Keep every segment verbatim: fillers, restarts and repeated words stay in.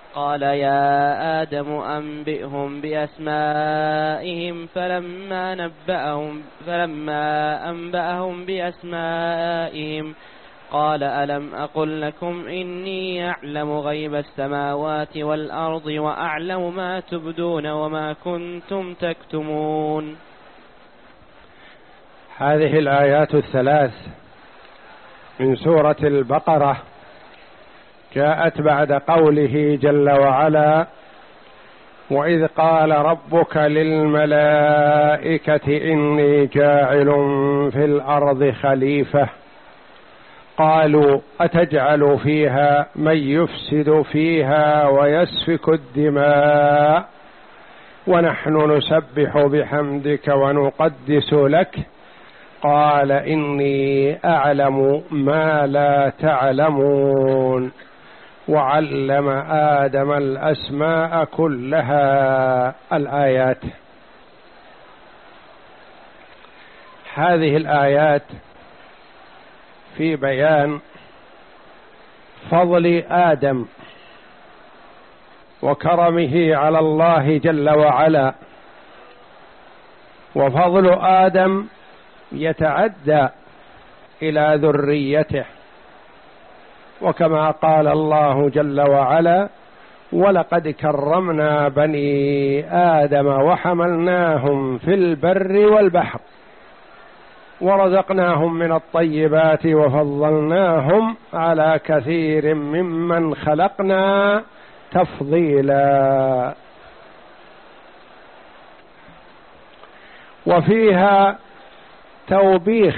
قال يا آدم أنبئهم بأسمائهم فلما نبأهم فلما أنبأهم بأسمائهم قال ألم أقل لكم إني أعلم غيب السماوات والأرض وأعلم ما تبدون وما كنتم تكتمون. هذه الآيات الثلاث من سورة البقرة جاءت بعد قوله جل وعلا: وإذ قال ربك للملائكة إني جاعل في الأرض خليفة قالوا أتجعل فيها من يفسد فيها ويسفك الدماء ونحن نسبح بحمدك ونقدس لك قال إني أعلم ما لا تعلمون وعلم آدم الأسماء كلها. الآيات. هذه الآيات في بيان فضل آدم وكرمه على الله جل وعلا، وفضل آدم يتعدى إلى ذريته، وكما قال الله جل وعلا: ولقد كرمنا بني آدم وحملناهم في البر والبحر ورزقناهم من الطيبات وفضلناهم على كثير ممن خلقنا تفضيلا. وفيها توبيخ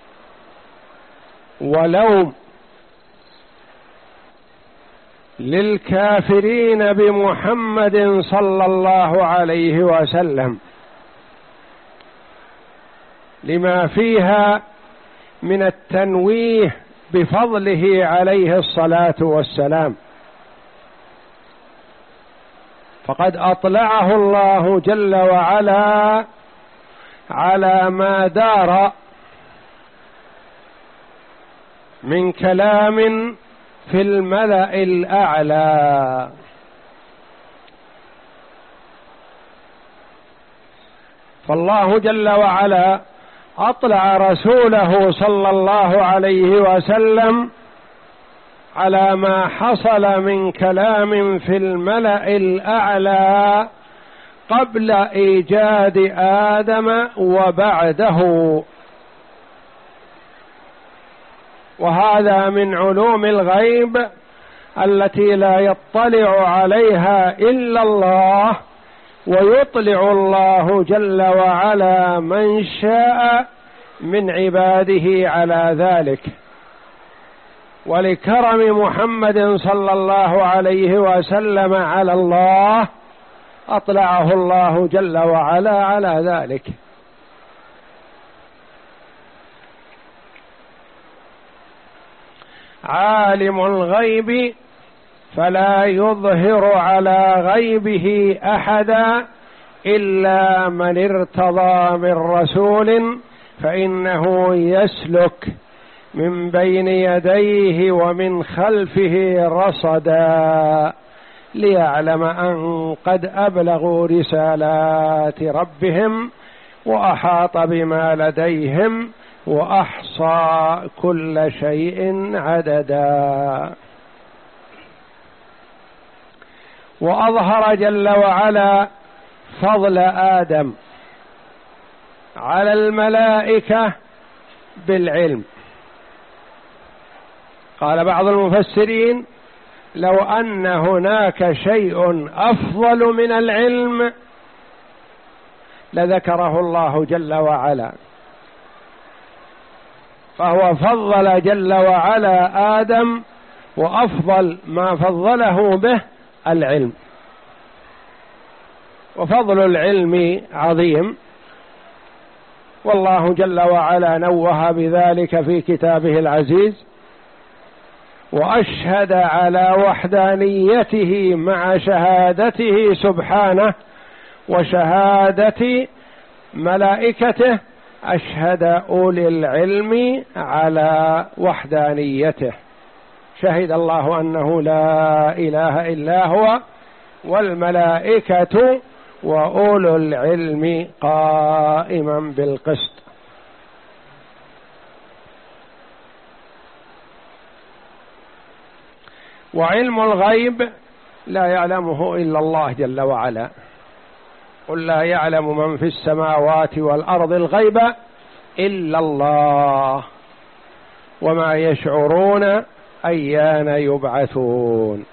ولوم للكافرين بمحمد صلى الله عليه وسلم، لما فيها من التنويه بفضله عليه الصلاة والسلام، فقد أطلعه الله جل وعلا على ما دار من كلام في الملأ الأعلى. فالله جل وعلا أطلع رسوله صلى الله عليه وسلم على ما حصل من كلام في الملأ الأعلى قبل إيجاد آدم وبعده، وهذا من علوم الغيب التي لا يطلع عليها إلا الله، ويطلع الله جل وعلا من شاء من عباده على ذلك. ولكرم محمد صلى الله عليه وسلم على الله أطلعه الله جل وعلا على ذلك. عالم الغيب فلا يظهر على غيبه أحدا إلا من ارتضى من رسول فإنه يسلك من بين يديه ومن خلفه رصدا ليعلم أن قد أبلغوا رسالات ربهم وأحاط بما لديهم وأحصى كل شيء عددا. وأظهر جل وعلا فضل آدم على الملائكة بالعلم. قال بعض المفسرين: لو أن هناك شيء أفضل من العلم لذكره الله جل وعلا، فهو فضل جل وعلا آدم، وأفضل ما فضله به العلم. وفضل العلم عظيم، والله جل وعلا نوه بذلك في كتابه العزيز، وأشهد على وحدانيته مع شهادته سبحانه وشهادة ملائكته، أشهد أولي العلم على وحدانيته شهد الله أنه لا إله إلا هو والملائكة وأولو العلم قائما بالقسط. وعلم الغيب لا يعلمه إلا الله جل وعلا. قل لا يعلم من في السماوات والأرض الغيب إلا الله وما يشعرون أيان يبعثون.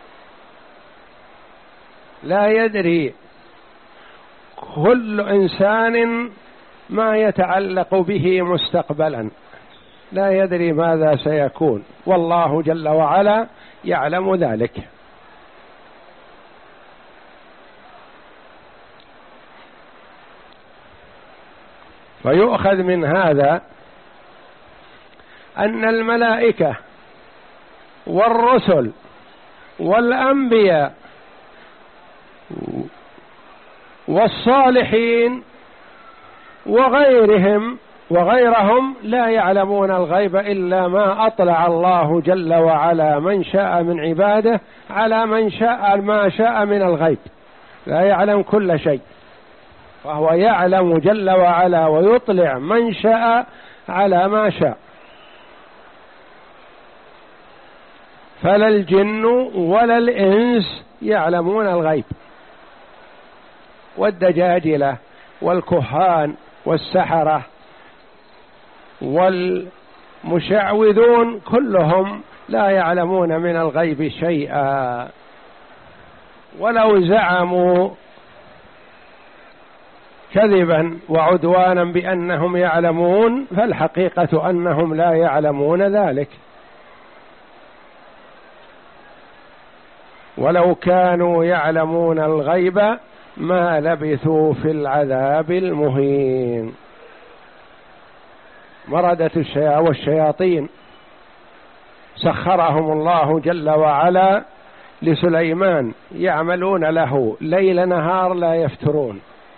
لا يدري كل إنسان ما يتعلق به مستقبلا، لا يدري ماذا سيكون، والله جل وعلا يعلم ذلك. فيؤخذ من هذا أن الملائكة والرسل والأنبياء والصالحين وغيرهم وغيرهم لا يعلمون الغيب إلا ما أطلع الله جل وعلا من شاء من عباده على من شاء ما شاء من الغيب، لا يعلم كل شيء، فهو يعلم جل وعلا ويطلع من شاء على ما شاء. فلا الجن ولا الإنس يعلمون الغيب، والدجاجلة والكهان والسحرة والمشعوذون كلهم لا يعلمون من الغيب شيئا، ولو زعموا كذبا وعدوانا بأنهم يعلمون فالحقيقة أنهم لا يعلمون ذلك. ولو كانوا يعلمون الغيب ما لبثوا في العذاب المهين. مردة والشياطين سخرهم الله جل وعلا لسليمان يعملون له ليل نهار لا يفترون،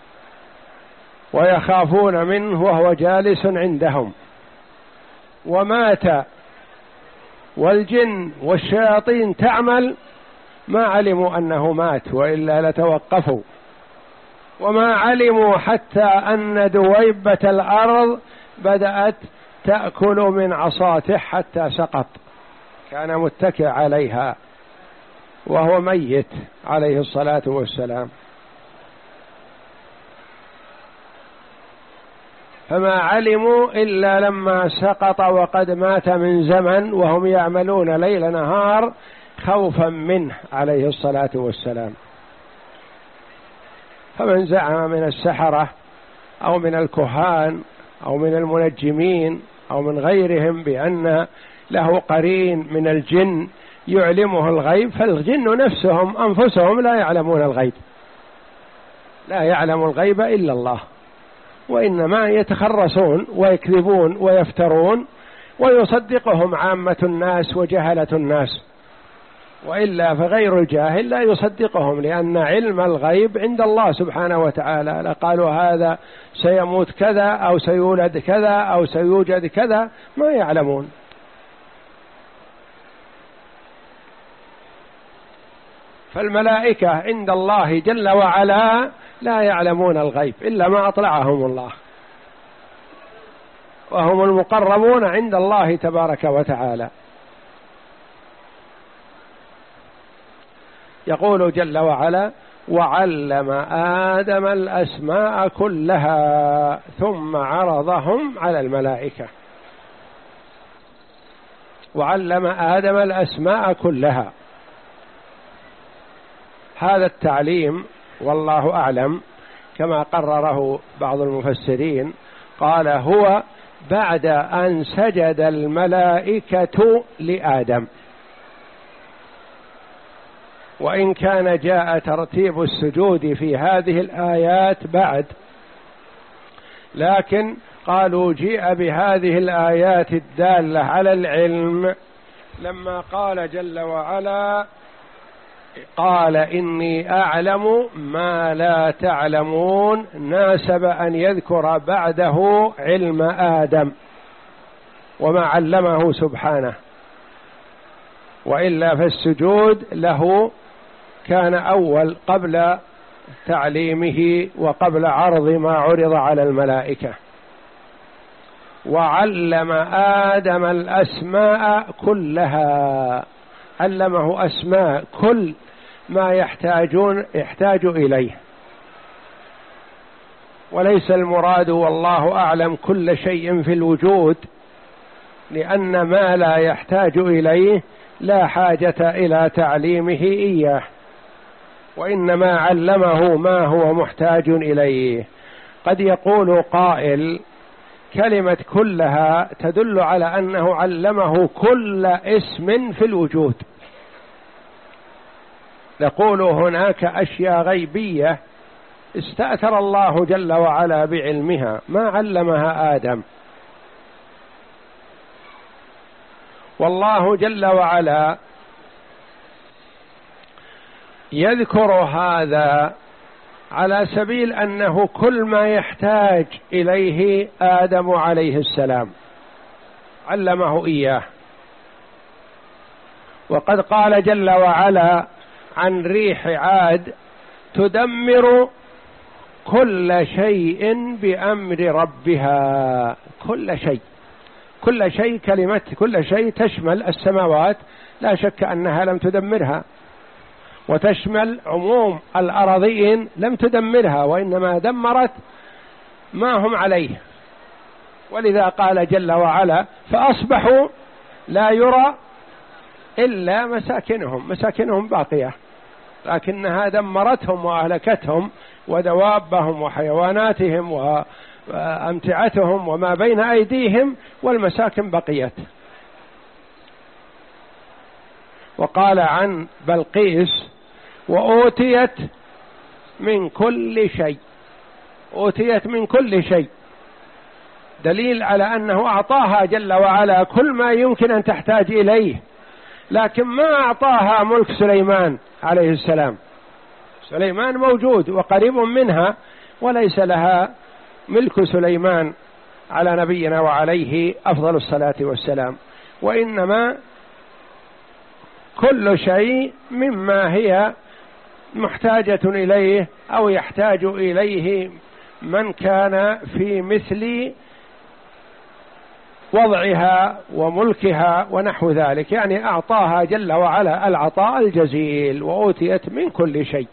ويخافون منه وهو جالس عندهم، ومات والجن والشياطين تعمل ما علموا أنه مات وإلا لتوقفوا، وما علموا حتى أن دويبة الأرض بدأت تأكل من عصاته حتى سقط، كان متكئ عليها وهو ميت عليه الصلاة والسلام. فما علموا إلا لما سقط وقد مات من زمن وهم يعملون ليل نهار خوفا منه عليه الصلاة والسلام. فمن زعم من السحرة أو من الكهان أو من المنجمين أو من غيرهم بأن له قرين من الجن يعلمه الغيب، فالجن نفسهم أنفسهم لا يعلمون الغيب، لا يعلم الغيب إلا الله، وإنما يتخرصون ويكذبون ويفترون ويصدقهم عامة الناس وجهلة الناس، وإلا فغير الجاهل لا يصدقهم، لأن علم الغيب عند الله سبحانه وتعالى. لقالوا هذا سيموت كذا أو سيولد كذا أو سيوجد كذا، ما يعلمون. فالملائكة عند الله جل وعلا لا يعلمون الغيب إلا ما أطلعهم الله، وهم المقربون عند الله تبارك وتعالى. يقول جل وعلا: وعلم آدم الأسماء كلها ثم عرضهم على الملائكة. وعلم آدم الأسماء كلها، هذا التعليم والله أعلم كما قرره بعض المفسرين، قال هو بعد أن سجد الملائكة لآدم، وإن كان جاء ترتيب السجود في هذه الآيات بعد، لكن قالوا جيء بهذه الآيات الدالة على العلم لما قال جل وعلا: قال إني أعلم ما لا تعلمون، ناسب أن يذكر بعده علم آدم وما علمه سبحانه. وإلا فالسجود له كان أول قبل تعليمه وقبل عرض ما عرض على الملائكة. وعلم آدم الأسماء كلها، علمه أسماء كل ما يحتاجون يحتاج إليه، وليس المراد والله أعلم كل شيء في الوجود، لأن ما لا يحتاج إليه لا حاجة إلى تعليمه إياه، وإنما علمه ما هو محتاج إليه. قد يقول قائل كلمة كلها تدل على أنه علمه كل اسم في الوجود، نقول هناك أشياء غيبية استأثر الله جل وعلا بعلمها ما علمها آدم، والله جل وعلا يذكر هذا على سبيل أنه كل ما يحتاج إليه آدم عليه السلام علمه إياه. وقد قال جل وعلا عن ريح عاد تدمر كل شيء بأمر ربها، كل شيء، كل شيء، كلمة كل شيء تشمل السماوات لا شك أنها لم تدمرها، وتشمل عموم الأراضين لم تدمرها، وإنما دمرت ما هم عليه. ولذا قال جل وعلا فأصبحوا لا يرى إلا مساكنهم، مساكنهم باقية، لكنها دمرتهم وأهلكتهم ودوابهم وحيواناتهم وأمتعتهم وما بين أيديهم، والمساكن بقيت. وقال عن بلقيس وأوتيت من كل شيء، أوتيت من كل شيء، دليل على أنه أعطاها جل وعلا كل ما يمكن أن تحتاج إليه، لكن ما أعطاها ملك سليمان عليه السلام. سليمان موجود وقريب منها، وليس لها ملك سليمان على نبينا وعليه أفضل الصلاة والسلام، وإنما كل شيء مما هي محتاجة إليه أو يحتاج إليه من كان في مثل وضعها وملكها ونحو ذلك، يعني أعطاها جل وعلا العطاء الجزيل وأوتيت من كل شيء.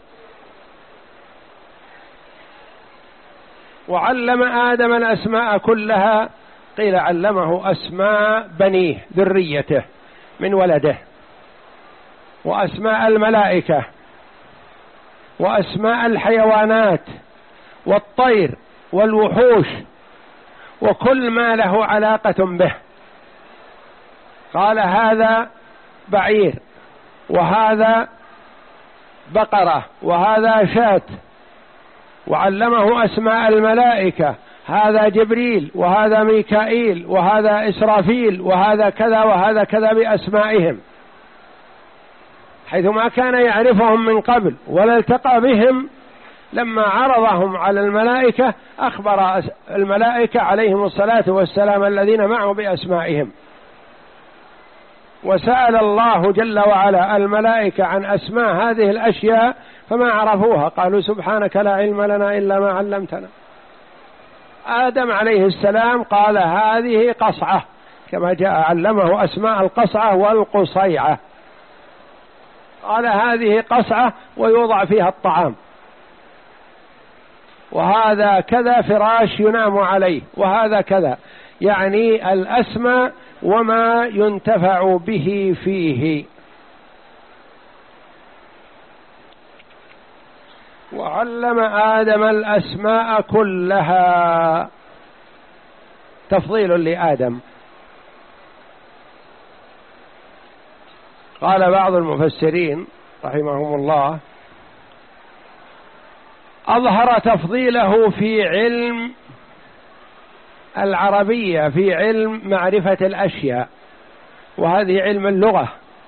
وعلم آدم الأسماء كلها، قيل علمه أسماء بنيه ذريته من ولده، وأسماء الملائكة، وأسماء الحيوانات والطير والوحوش وكل ما له علاقة به. قال هذا بعير، وهذا بقرة، وهذا شاة. وعلمه أسماء الملائكة، هذا جبريل وهذا ميكائيل وهذا إسرافيل وهذا كذا وهذا كذا بأسمائهم، حيث ما كان يعرفهم من قبل ولا التقى بهم. لما عرضهم على الملائكة أخبر الملائكة عليهم الصلاة والسلام الذين معه بأسمائهم، وسأل الله جل وعلا الملائكة عن أسماء هذه الأشياء فما عرفوها، قالوا سبحانك لا علم لنا إلا ما علمتنا. آدم عليه السلام قال هذه قصعة، كما جاء علمه أسماء القصعة والقصيعة، قال هذه قصعة ويوضع فيها الطعام، وهذا كذا فراش ينام عليه، وهذا كذا، يعني الأسماء وما ينتفع به فيه. وعلم آدم الأسماء كلها، تفضيل لآدم. قال بعض المفسرين رحمهم الله أظهر تفضيله في علم العربية، في علم معرفة الأشياء، وهذه علم اللغة،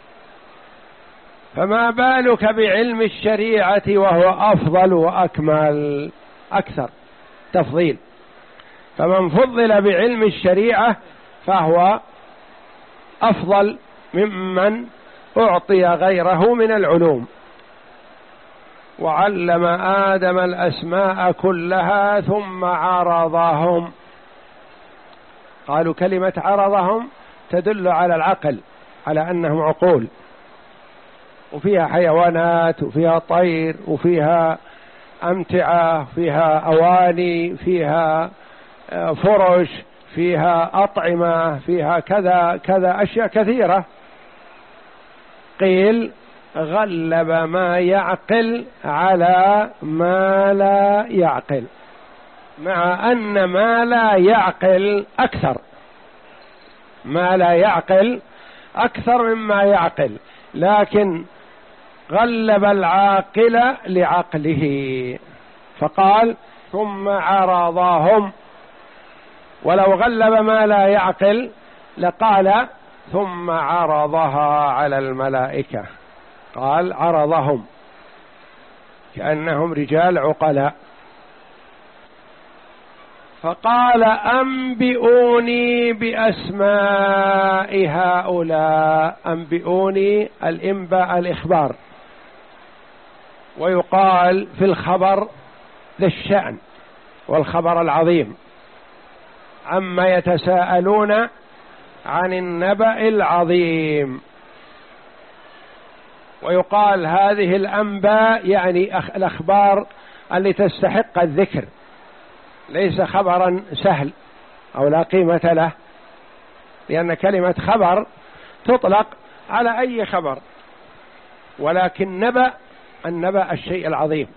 فما بالك بعلم الشريعة وهو أفضل وأكمل، أكثر تفضيل. فمن فضل بعلم الشريعة فهو أفضل ممن أعطي غيره من العلوم. وعلم آدم الأسماء كلها ثم عرضهم. قالوا كلمة عرضهم تدل على العقل، على أنهم عقول، وفيها حيوانات وفيها طير وفيها أمتعة، فيها أواني، فيها فرش، فيها أطعمة، فيها كذا كذا أشياء كثيرة. قيل غلب ما يعقل على ما لا يعقل، مع أن ما لا يعقل أكثر، ما لا يعقل أكثر مما يعقل، لكن غلب العاقل لعقله فقال ثم عرضهم. ولو غلب ما لا يعقل لقال ثم عرضها على الملائكة، قال عرضهم كأنهم رجال عقلاء. فقال أنبئوني بأسماء هؤلاء. أنبئوني الإنباء الإخبار، ويقال في الخبر ذي الشأن والخبر العظيم، عما يتساءلون عن النبأ العظيم. ويقال هذه الأنباء يعني الأخبار التي تستحق الذكر، ليس خبرا سهل أو لا قيمة له، لأن كلمة خبر تطلق على أي خبر، ولكن نبأ النبأ الشيء العظيم.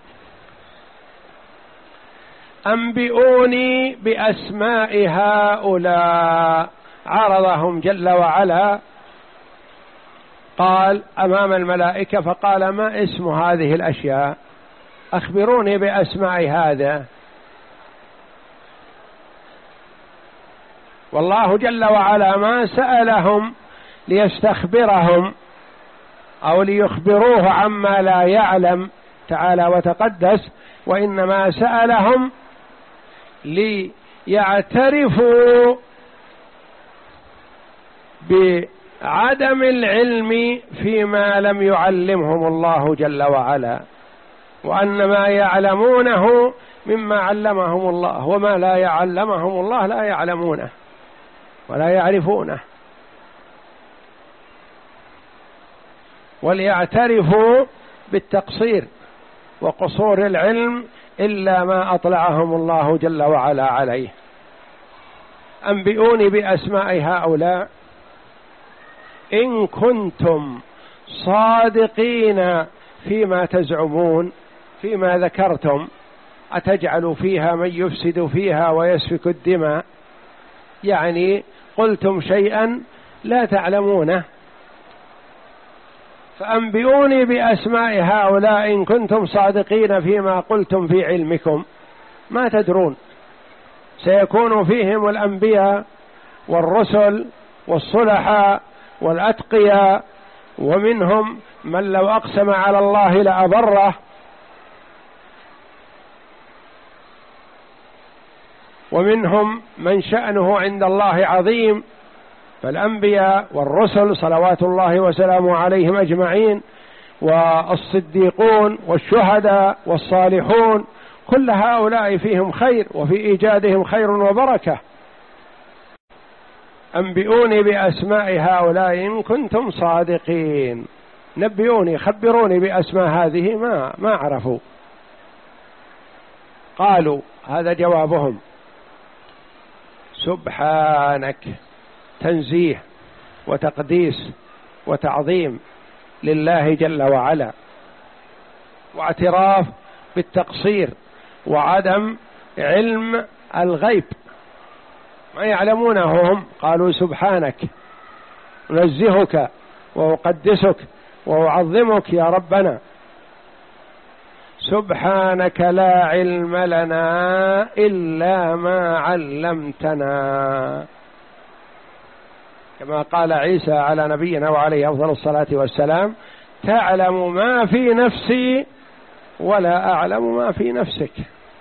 أنبئوني بأسماء هؤلاء، عرضهم جل وعلا، قال أمام الملائكة، فقال ما اسم هذه الأشياء؟ أخبروني بأسماء هذا. والله جل وعلا ما سألهم ليستخبرهم أو ليخبروه عما لا يعلم تعالى وتقدس، وإنما سألهم ليعترفوا بعدم العلم فيما لم يعلمهم الله جل وعلا، وأن ما يعلمونه مما علمهم الله، وما لا يعلمهم الله لا يعلمونه ولا يعرفونه. وليعترفوا بالتقصير وقصور العلم إلا ما أطلعهم الله جل وعلا عليه. أنبئوني بأسماء هؤلاء إن كنتم صادقين فيما تزعمون، فيما ذكرتم. أتجعل فيها من يفسد فيها ويسفك الدماء، يعني قلتم شيئا لا تعلمونه. فأنبئوني بأسماء هؤلاء إن كنتم صادقين فيما قلتم في علمكم. ما تدرون، سيكون فيهم الأنبياء والرسل والصلحاء والأتقياء، ومنهم من لو أقسم على الله لأبره، ومنهم من شأنه عند الله عظيم. فالأنبياء والرسل صلوات الله وسلامه عليهم أجمعين، والصديقون والشهداء والصالحون، كل هؤلاء فيهم خير، وفي إيجادهم خير وبركة. أنبئوني بأسماء هؤلاء إن كنتم صادقين. نبئوني، خبروني بأسماء هذه، ما ما عرفوا. قالوا، هذا جوابهم: سبحانك، تنزيه وتقديس وتعظيم لله جل وعلا، واعتراف بالتقصير وعدم علم الغيب، ما يعلمونه هم. قالوا سبحانك، نزهك وأقدسك وأعظمك يا ربنا. سبحانك لا علم لنا إلا ما علمتنا، كما قال عيسى على نبينا وعليه أفضل الصلاة والسلام: تعلم ما في نفسي ولا أعلم ما في نفسك.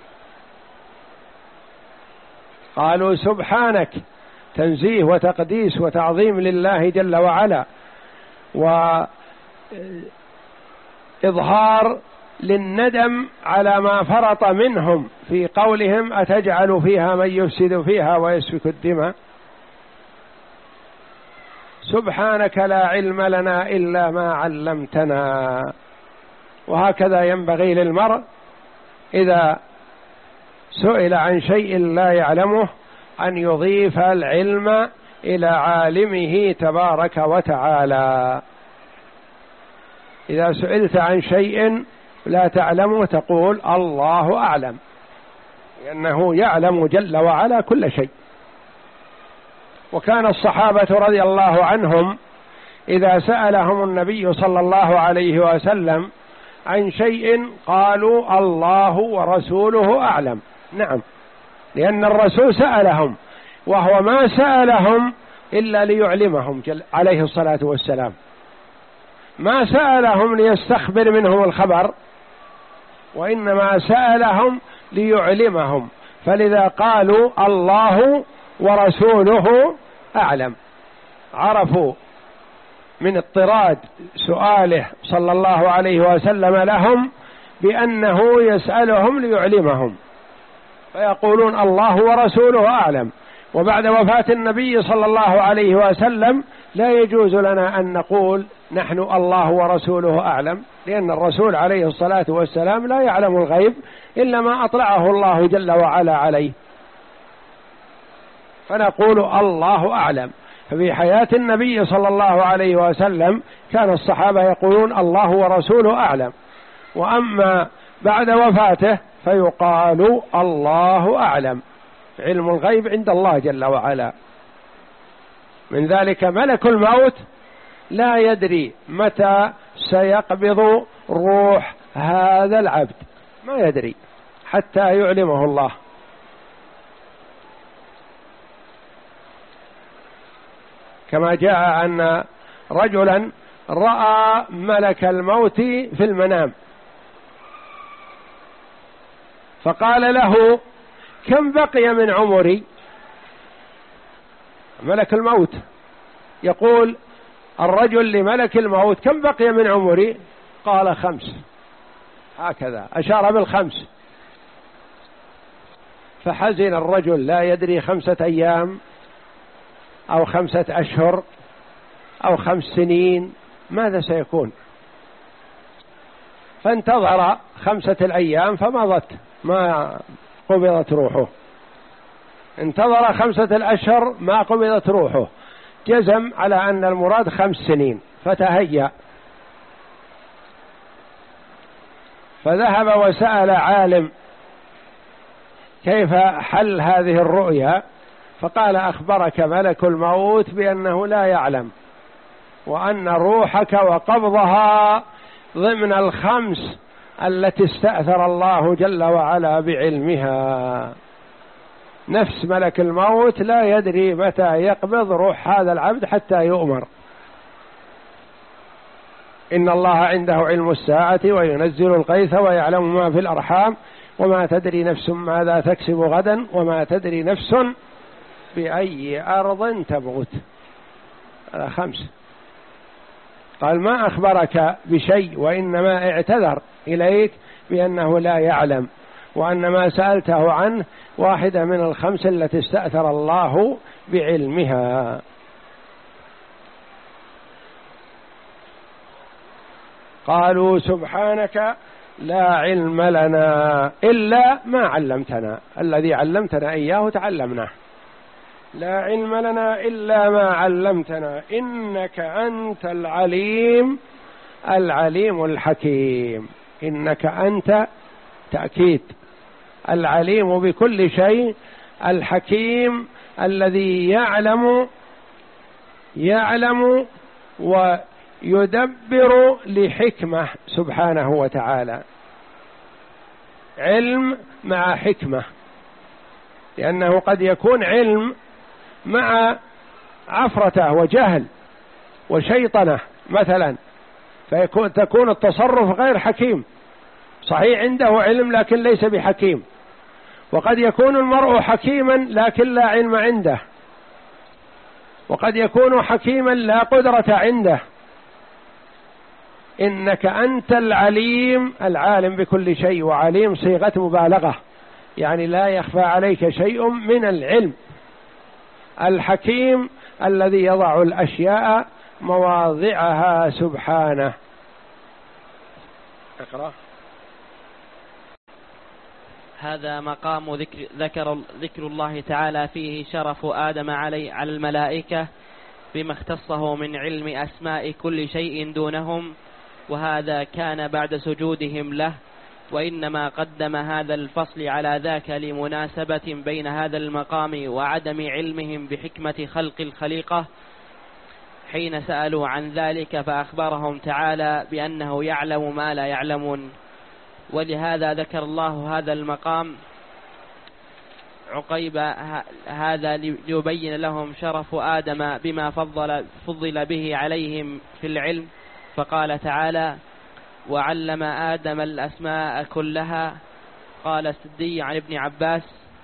قالوا سبحانك، تنزيه وتقديس وتعظيم لله جل وعلا، إظهار للندم على ما فرط منهم في قولهم أتجعل فيها من يفسد فيها ويسفك الدماء. سبحانك لا علم لنا إلا ما علمتنا. وهكذا ينبغي للمرء إذا سئل عن شيء لا يعلمه أن يضيف العلم إلى عالمه تبارك وتعالى. إذا سئلت عن شيء لا تعلمه تقول الله أعلم، لأنه يعلم جل وعلا كل شيء. وكان الصحابة رضي الله عنهم إذا سألهم النبي صلى الله عليه وسلم عن شيء قالوا الله ورسوله أعلم. نعم، لأن الرسول سألهم، وهو ما سألهم إلا ليعلمهم عليه الصلاة والسلام، ما سألهم ليستخبر منهم الخبر، وإنما سألهم ليعلمهم، فلذا قالوا الله ورسوله أعلم. عرفوا من اضطراد سؤاله صلى الله عليه وسلم لهم بأنه يسألهم ليعلمهم، فيقولون الله ورسوله أعلم. وبعد وفاة النبي صلى الله عليه وسلم لا يجوز لنا أن نقول نحن الله ورسوله أعلم، لأن الرسول عليه الصلاة والسلام لا يعلم الغيب إلا ما أطلعه الله جل وعلا عليه، فنقول الله أعلم. ففي حياة النبي صلى الله عليه وسلم كان الصحابة يقولون الله ورسوله أعلم، وأما بعد وفاته فيقال الله أعلم، علم الغيب عند الله جل وعلا. من ذلك ملك الموت لا يدري متى سيقبض روح هذا العبد، ما يدري حتى يعلمه الله. كما جاء أن رجلا رأى ملك الموت في المنام فقال له كم بقي من عمري؟ ملك الموت يقول الرجل لملك الموت كم بقي من عمري؟ قال خمس، هكذا أشار بالخمس. فحزن الرجل، لا يدري خمسة أيام أو خمسة أشهر أو خمس سنين ماذا سيكون. فانتظر خمسة الأيام فمضت ما قبضت روحه، انتظر خمسة الأشهر ما قبضت روحه، جزم على أن المراد خمس سنين، فتهيأ فذهب وسأل عالم كيف حل هذه الرؤيا، فقال أخبرك ملك الموت بأنه لا يعلم، وأن روحك وقبضها ضمن الخمس التي استأثر الله جل وعلا بعلمها. نفس ملك الموت لا يدري متى يقبض روح هذا العبد حتى يؤمر. إن الله عنده علم الساعة وينزل الغيث ويعلم ما في الأرحام وما تدري نفس ماذا تكسب غدا وما تدري نفس بأي أرض تموت. هذا خمس. قال ما أخبرك بشيء، وإنما اعتذر إليك بأنه لا يعلم، وأن ما سألته عنه واحدة من الخمس التي استأثر الله بعلمها. قالوا سبحانك لا علم لنا إلا ما علمتنا، الذي علمتنا إياه تعلمناه. لا علم لنا إلا ما علمتنا إنك أنت العليم العليم الحكيم. إنك أنت تأكيد، العليم بكل شيء، الحكيم الذي يعلم يعلم ويدبر لحكمة سبحانه وتعالى. علم مع حكمة، لأنه قد يكون علم مع عفرته وجهل وشيطنة مثلا، فيكون تكون التصرف غير حكيم. صحيح عنده علم لكن ليس بحكيم. وقد يكون المرء حكيما لكن لا علم عنده، وقد يكون حكيما لا قدرة عنده. إنك أنت العليم العالم بكل شيء، وعليم صيغة مبالغة يعني لا يخفى عليك شيء من العلم، الحكيم الذي يضع الأشياء مواضعها سبحانه. اقرأ. هذا مقام ذكر, ذكر, ذكر الله تعالى فيه شرف آدم علي على الملائكة بما اختصه من علم أسماء كل شيء دونهم، وهذا كان بعد سجودهم له، وإنما قدم هذا الفصل على ذاك لمناسبة بين هذا المقام وعدم علمهم بحكمة خلق الخليقة حين سألوا عن ذلك، فأخبرهم تعالى بأنه يعلم ما لا يعلمون. ولهذا ذكر الله هذا المقام عقيب هذا ليبين لهم شرف آدم بما فضل, فضل به عليهم في العلم، فقال تعالى: وعلم آدم الأسماء كلها. قال السدي عن ابن عباس: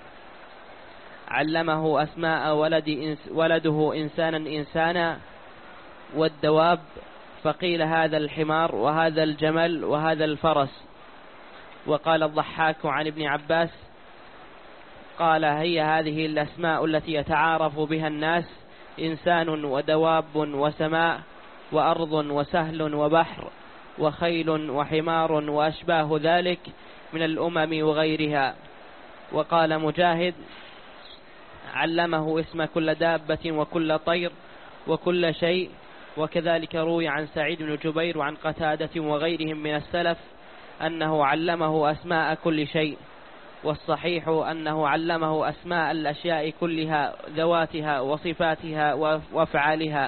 علمه أسماء ولد إنس ولده إنسانا إنسانا والدواب، فقيل هذا الحمار وهذا الجمل وهذا الفرس. وقال الضحاك عن ابن عباس قال: هي هذه الأسماء التي يتعارف بها الناس: إنسان ودواب وسماء وأرض وسهل وبحر وخيل وحمار وأشباه ذلك من الأمم وغيرها. وقال مجاهد: علمه اسم كل دابة وكل طير وكل شيء. وكذلك روي عن سعيد بن جبير وعن قتادة وغيرهم من السلف أنه علمه أسماء كل شيء، والصحيح أنه علمه أسماء الأشياء كلها، ذواتها وصفاتها وأفعالها،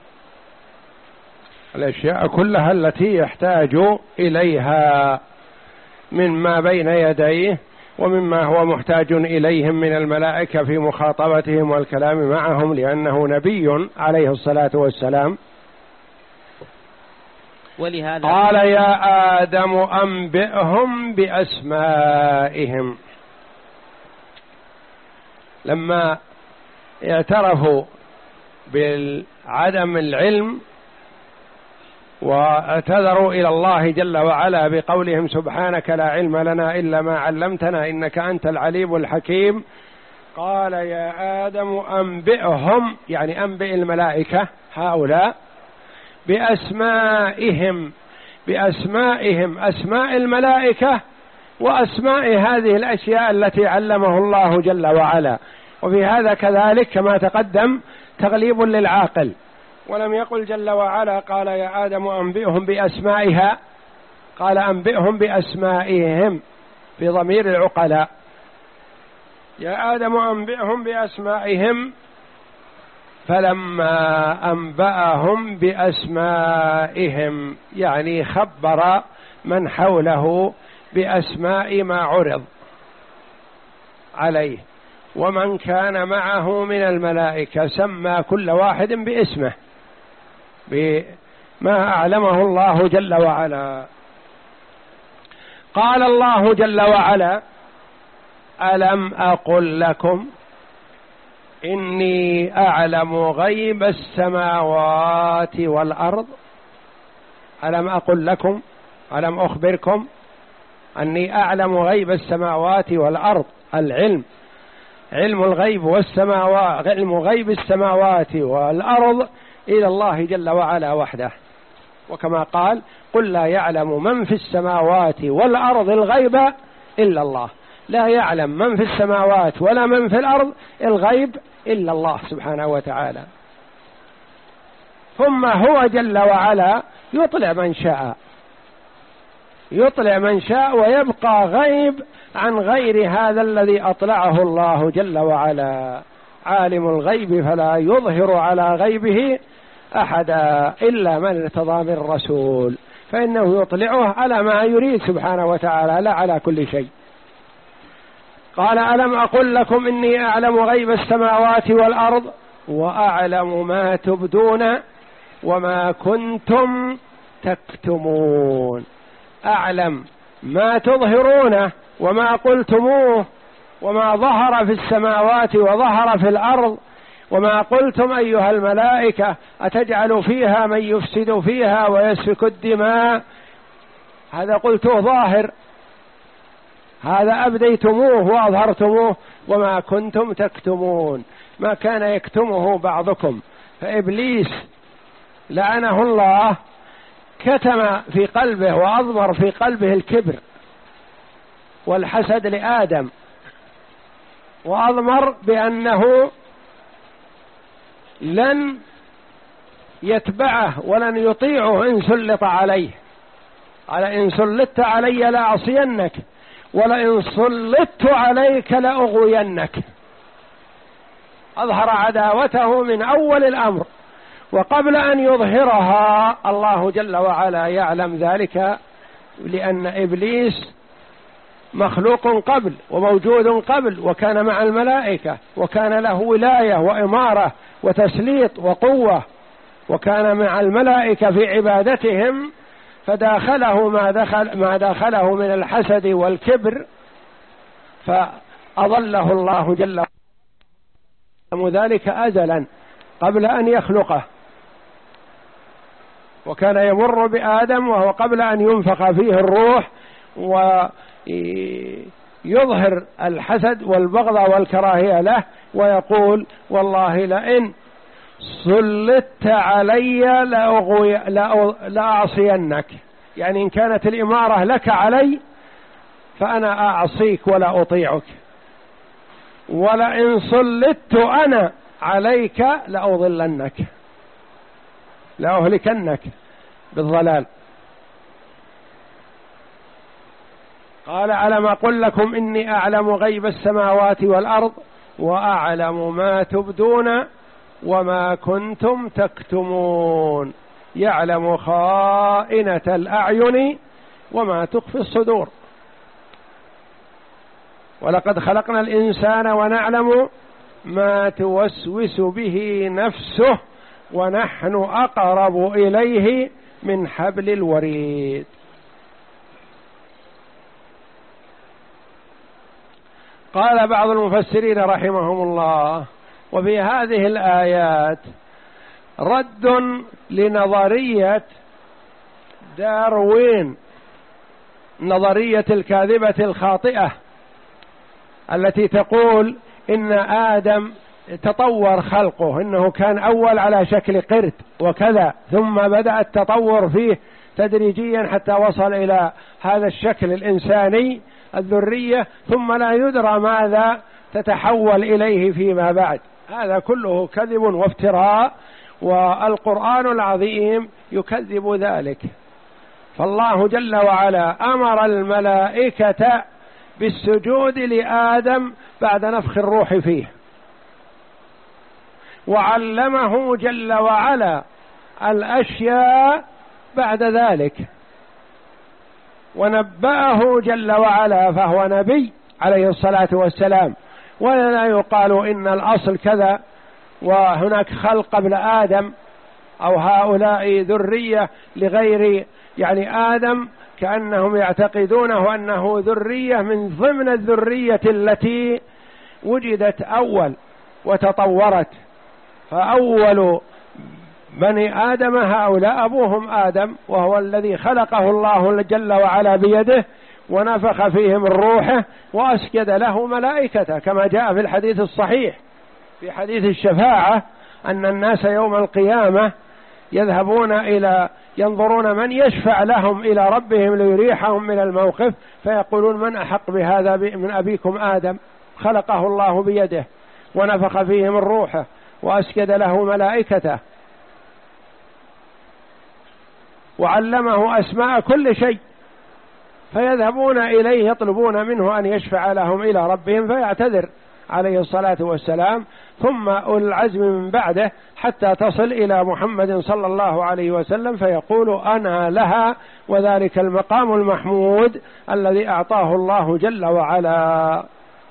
الأشياء كلها التي يحتاج إليها مما بين يديه ومما هو محتاج إليهم من الملائكة في مخاطبتهم والكلام معهم، لأنه نبي عليه الصلاة والسلام. ولهذا قال: يا آدم أنبئهم بأسمائهم. لما اعترفوا بعدم العلم واعتذروا إلى الله جل وعلا بقولهم: سبحانك لا علم لنا إلا ما علمتنا إنك أنت العليم الحكيم، قال: يا آدم أنبئهم، يعني أنبئ الملائكة هؤلاء بأسمائهم، بأسمائهم، أسماء الملائكة وأسماء هذه الأشياء التي علمه الله جل وعلا. وفي هذا كذلك كما تقدم تغليب للعاقل، ولم يقل جل وعلا قال: يا آدم أنبئهم بأسمائها، قال: أنبئهم بأسمائهم بضمير العقلاء. يا آدم أنبئهم بأسمائهم، فلما أنبأهم بأسمائهم يعني خبر من حوله بأسماء ما عرض عليه، ومن كان معه من الملائكة سمى كل واحد باسمه بما أعلمه الله جل وعلا. قال الله جل وعلا: ألم أقل لكم إني أعلم غيب السماوات والأرض؟ ألم أقل لكم، ألم أخبركم أني أعلم غيب السماوات والأرض؟ العلم، علم الغيب والسماوات، علم غيب السماوات والأرض إلى الله جل وعلا وحده. وكما قال: قل لا يعلم من في السماوات والأرض الغيب إلا الله. لا يعلم من في السماوات ولا من في الأرض الغيب إلا الله سبحانه وتعالى. ثم هو جل وعلا يطلع من شاء، يطلع من شاء ويبقى غيب عن غير هذا الذي أطلعه الله جل وعلا. عالم الغيب فلا يظهر على غيبه أحدا إلا من ارتضى من رسول، فإنه يطلعه على ما يريد سبحانه وتعالى لا على كل شيء. قال: ألم أقل لكم إني أعلم غيب السماوات والأرض وأعلم ما تبدون وما كنتم تكتمون. أعلم ما تظهرونه وما قلتموه وما ظهر في السماوات وظهر في الأرض، وما قلتم أيها الملائكة أتجعل فيها من يفسد فيها ويسفك الدماء. هذا قلته ظاهر، هذا أبديتموه وأظهرتموه، وما كنتم تكتمون، ما كان يكتمه بعضكم. فإبليس لعنه الله كتم في قلبه وأضمر في قلبه الكبر والحسد لآدم، وأضمر بأنه لن يتبعه ولن يطيعه إن سلط عليه، قال إن سلطت علي لأعصينك ولئن سلطت عليك لأغوينك. أظهر عداوته من أول الأمر، وقبل أن يظهرها الله جل وعلا يعلم ذلك، لأن إبليس مخلوق قبل وموجود قبل، وكان مع الملائكة، وكان له ولاية وإمارة وتسليط وقوة، وكان مع الملائكة في عبادتهم، فداخله ما دخل ما داخله من الحسد والكبر، فأضله الله جل وعلا ذلك أزلا قبل أن يخلقه. وكان يمر بآدم وهو قبل أن ينفخ فيه الروح ويظهر الحسد والبغض والكراهية له، ويقول والله لئن سلطت علي لأغوي لأعصينك، يعني إن كانت الإمارة لك علي فأنا أعصيك ولا أطيعك، ولئن سلطت أنا عليك لأضلنك لأهلكنك بالضلال. قال ألم أقل لكم إني أعلم غيب السماوات والأرض وأعلم ما تبدون وما كنتم تكتمون، يعلم خائنة الأعين وما تخفي الصدور. ولقد خلقنا الإنسان ونعلم ما توسوس به نفسه ونحن أقرب إليه من حبل الوريد. قال بعض المفسرين رحمهم الله وفي هذه الآيات رد لنظرية داروين، نظرية الكاذبة الخاطئة التي تقول إن آدم تطور خلقه، إنه كان أول على شكل قرد وكذا، ثم بدأ التطور فيه تدريجيا حتى وصل إلى هذا الشكل الإنساني الذرية، ثم لا يدرى ماذا تتحول إليه فيما بعد. هذا كله كذب وافتراء، والقرآن العظيم يكذب ذلك. فالله جل وعلا أمر الملائكة بالسجود لآدم بعد نفخ الروح فيه، وعلمه جل وعلا الأشياء بعد ذلك، ونبأه جل وعلا، فهو نبي عليه الصلاة والسلام. ولا يقال إن الأصل كذا وهناك خلق قبل آدم، أو هؤلاء ذرية لغير يعني آدم، كأنهم يعتقدونه أنه ذرية من ضمن الذرية التي وجدت أول وتطورت. فأول بني آدم هؤلاء أبوهم آدم، وهو الذي خلقه الله جل وعلا بيده ونفخ فيهم الروح وأسجد له ملائكته، كما جاء في الحديث الصحيح في حديث الشفاعة أن الناس يوم القيامة يذهبون إلى ينظرون من يشفع لهم إلى ربهم ليريحهم من الموقف، فيقولون من أحق بهذا من أبيكم آدم، خلقه الله بيده ونفخ فيهم الروح وأسجد له ملائكته وعلمه أسماء كل شيء، فيذهبون إليه يطلبون منه أن يشفع لهم إلى ربهم، فيعتذر عليه الصلاة والسلام، ثم أولي العزم من بعده حتى تصل إلى محمد صلى الله عليه وسلم، فيقول أنا لها، وذلك المقام المحمود الذي أعطاه الله جل وعلا.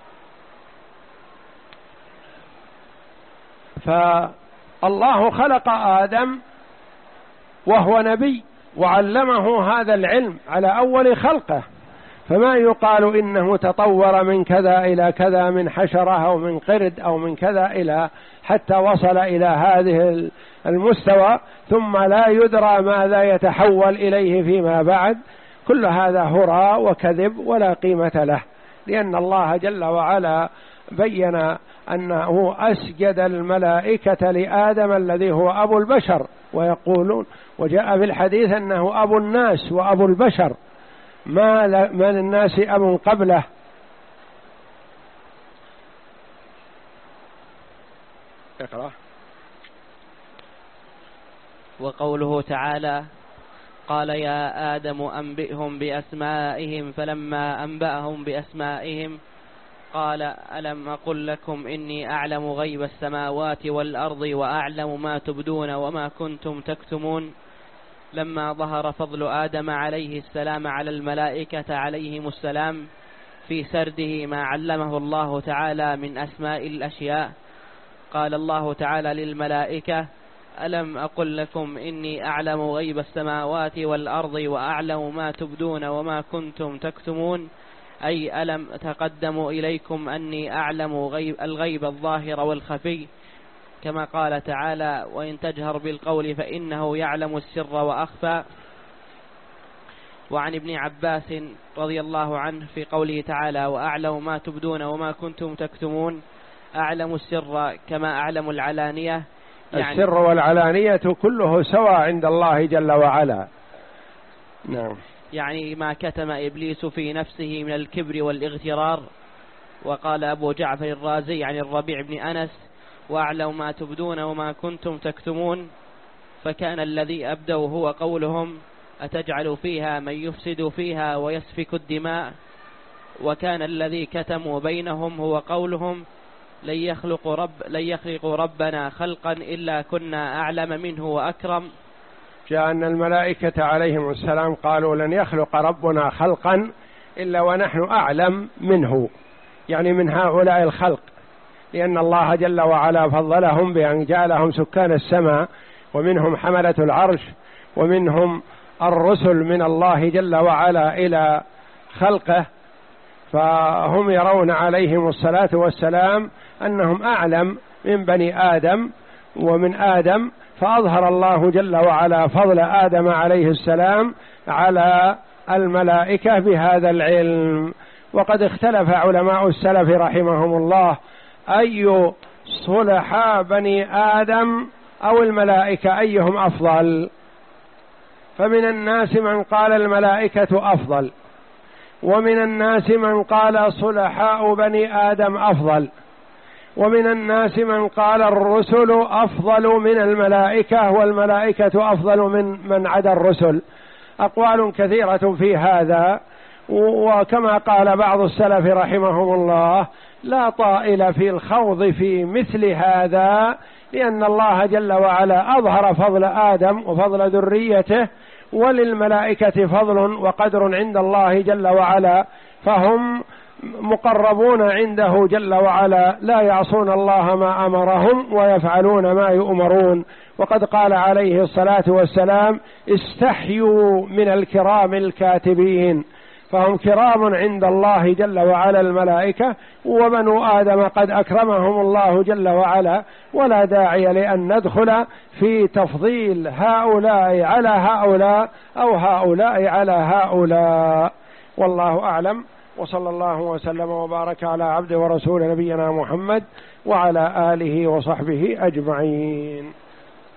فالله خلق آدم وهو نبي وعلمه هذا العلم على أول خلقه، فما يقال إنه تطور من كذا إلى كذا، من حشرة أو من قرد أو من كذا إلى حتى وصل إلى هذه المستوى، ثم لا يدرى ماذا يتحول إليه فيما بعد. كل هذا هراء وكذب ولا قيمة له، لأن الله جل وعلا بين أنه أسجد الملائكة لآدم الذي هو أبو البشر، ويقولون وجاء في الحديث أنه أبو الناس وأبو البشر، ما للناس أب قبله. اقرأ. وقوله تعالى: قال يا آدم أنبئهم بأسمائهم فلما أنبأهم بأسمائهم قال ألم أقل لكم إني أعلم غيب السماوات والأرض وأعلم ما تبدون وما كنتم تكتمون. لما ظهر فضل آدم عليه السلام على الملائكة عليهم السلام في سرده ما علمه الله تعالى من أسماء الأشياء، قال الله تعالى للملائكة: ألم أقل لكم إني أعلم غيب السماوات والأرض وأعلم ما تبدون وما كنتم تكتمون، أي ألم تقدم إليكم أني أعلم غيب الغيب الظاهر والخفي، كما قال تعالى: وإن تجهر بالقول فإنه يعلم السر وأخفى. وعن ابن عباس رضي الله عنه في قوله تعالى: وأعلم ما تبدون وما كنتم تكتمون، أعلم السر كما أعلم العلانية، يعني السر والعلانية كله سواء عند الله جل وعلا. نعم. يعني ما كتم إبليس في نفسه من الكبر والاغترار. وقال أبو جعفر الرازي عن الربيع بن أنس: وأعلم ما تبدون وما كنتم تكتمون، فكان الذي أبدوا هو قولهم: أتجعل فيها من يفسد فيها ويسفك الدماء، وكان الذي كتموا بينهم هو قولهم: لن يخلق, رب لن يخلق ربنا خلقا إلا كنا أعلم منه وأكرم. جاء أن الملائكة عليهم السلام قالوا: لن يخلق ربنا خلقا إلا ونحن أعلم منه، يعني من هؤلاء الخلق، لأن الله جل وعلا فضلهم بأن جعلهم سكان السماء، ومنهم حملة العرش، ومنهم الرسل من الله جل وعلا إلى خلقه، فهم يرون عليهم الصلاة والسلام أنهم أعلم من بني آدم ومن آدم، فأظهر الله جل وعلا فضل آدم عليه السلام على الملائكة بهذا العلم. وقد اختلف علماء السلف رحمهم الله أي صلحاء بني آدم أو الملائكة أيهم أفضل، فمن الناس من قال الملائكة أفضل، ومن الناس من قال صلحاء بني آدم أفضل، ومن الناس من قال الرسل أفضل من الملائكة والملائكة أفضل من من عدا الرسل. أقوال كثيرة في هذا، وكما قال بعض السلف رحمهم الله: لا طائل في الخوض في مثل هذا، لأن الله جل وعلا أظهر فضل آدم وفضل ذريته، وللملائكة فضل وقدر عند الله جل وعلا، فهم مقربون عنده جل وعلا، لا يعصون الله ما أمرهم ويفعلون ما يؤمرون. وقد قال عليه الصلاة والسلام: استحيوا من الكرام الكاتبين، فهم كرام عند الله جل وعلا الملائكة، وبنو آدم قد أكرمهم الله جل وعلا، ولا داعي لأن ندخل في تفضيل هؤلاء على هؤلاء أو هؤلاء على هؤلاء، والله أعلم. وصلى الله وسلم وبارك على عبد ورسول نبينا محمد وعلى آله وصحبه أجمعين.